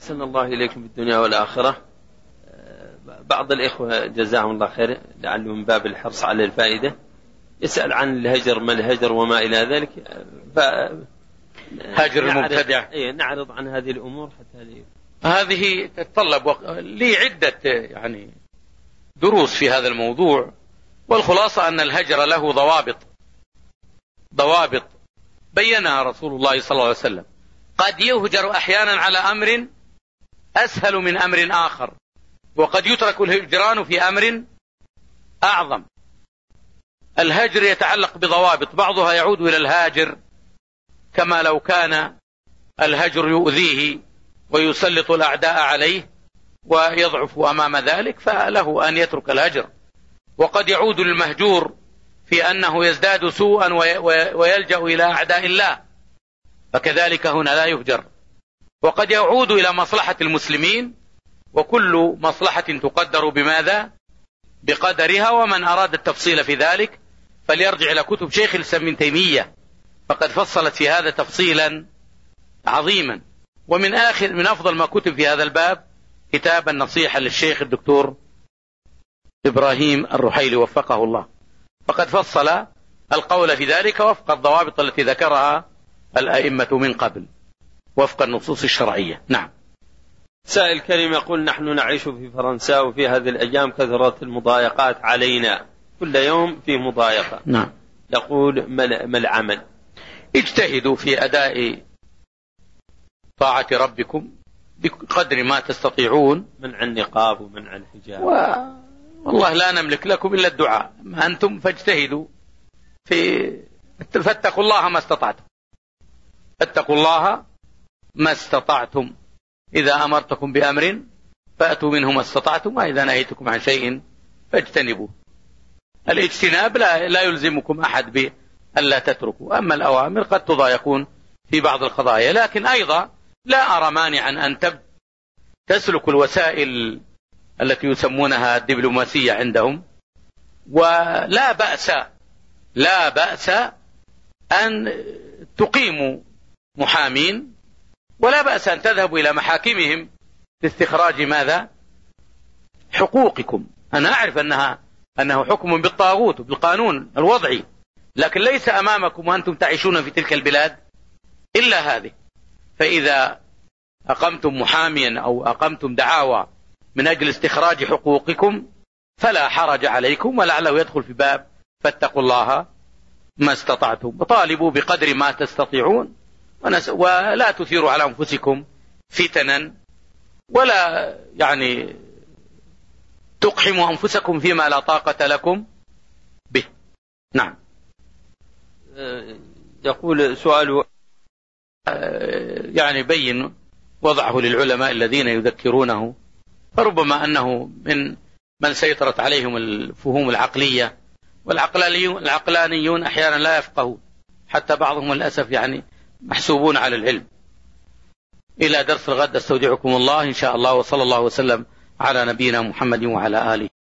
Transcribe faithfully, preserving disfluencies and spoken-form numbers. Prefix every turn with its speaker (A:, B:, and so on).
A: أحسن الله إليكم في الدنيا والآخرة. بعض الإخوة جزاهم الله خير لعله من باب الحرص على الفائدة يسأل عن الهجر، ما الهجر وما إلى ذلك. ف...
B: هاجر المبتدع.
A: إيه نعرض عن هذه الأمور حتى لي.
B: هذه تتطلب وق... لي عدة يعني دروس في هذا الموضوع، والخلاصة أن الهجر له ضوابط ضوابط بينها رسول الله صلى الله عليه وسلم. قد يهجر أحيانا على أمر أسهل من أمر آخر، وقد يترك الهجران في أمر أعظم. الهجر يتعلق بضوابط، بعضها يعود إلى الهاجر كما لو كان الهجر يؤذيه ويسلط الأعداء عليه ويضعف أمام ذلك فله أن يترك الهجر. وقد يعود للمهجور في أنه يزداد سوءا ويلجأ إلى أعداء الله، فكذلك هنا لا يهجر. وقد يعود إلى مصلحة المسلمين، وكل مصلحة تقدر بماذا؟ بقدرها. ومن أراد التفصيل في ذلك فليرجع إلى كتب شيخ الإسلام ابن تيمية، فقد فصلت في هذا تفصيلا عظيما. ومن آخر من أفضل ما كتب في هذا الباب كتاب النصيحة للشيخ الدكتور إبراهيم الرحيلي وفقه الله، فقد فصل القول في ذلك وفق الضوابط التي ذكرها الأئمة من قبل وفق النصوص الشرعية. نعم.
A: سائل كريم يقول: نحن نعيش في فرنسا وفي هذه الأيام كثرت المضايقات علينا، كل يوم في مضايقة.
B: نعم.
A: يقول: ما العمل؟
B: اجتهدوا في أداء طاعة ربكم بقدر ما تستطيعون.
A: منع النقاب ومنع الحجاب.
B: و... والله لا نملك لكم إلا الدعاء، أنتم فاجتهدوا في فاتقوا الله ما استطعتم. فاتقوا الله ما استطعتم. إذا أمرتكم بأمر فأتوا منه ما استطعتم، وإذا نهيتكم عن شيء فاجتنبوه. الاجتناب لا, لا يلزمكم أحد بأن لا تتركوا، أما الأوامر قد تضايقون في بعض القضايا. لكن أيضا لا أرى مانعا أن تسلك الوسائل التي يسمونها الدبلوماسية عندهم، ولا بأس لا بأس أن تقيموا محامين، ولا بأس أن تذهبوا إلى محاكمهم لاستخراج ماذا؟ حقوقكم. أنا أعرف أنها أنه حكم بالطاغوت بالقانون الوضعي، لكن ليس أمامكم وأنتم تعيشون في تلك البلاد إلا هذه. فإذا أقمتم محاميا أو أقمتم دعاوى من أجل استخراج حقوقكم فلا حرج عليكم، ولعله يدخل في باب فاتقوا الله ما استطعتم، وطالبوا بقدر ما تستطيعون، ولا تثيروا على أنفسكم فتنا، ولا يعني تقحموا أنفسكم فيما لا طاقة لكم به. نعم.
A: يقول سؤاله
B: يعني بين وضعه للعلماء الذين يذكرونه، فربما أنه من من سيطرت عليهم الفهوم العقلية، والعقلانيون أحيانا لا يفقهوا، حتى بعضهم للأسف يعني محسوبون على العلم. إلى درس الغد استودعكم الله إن شاء الله، وصلى الله وسلم على نبينا محمد وعلى آله.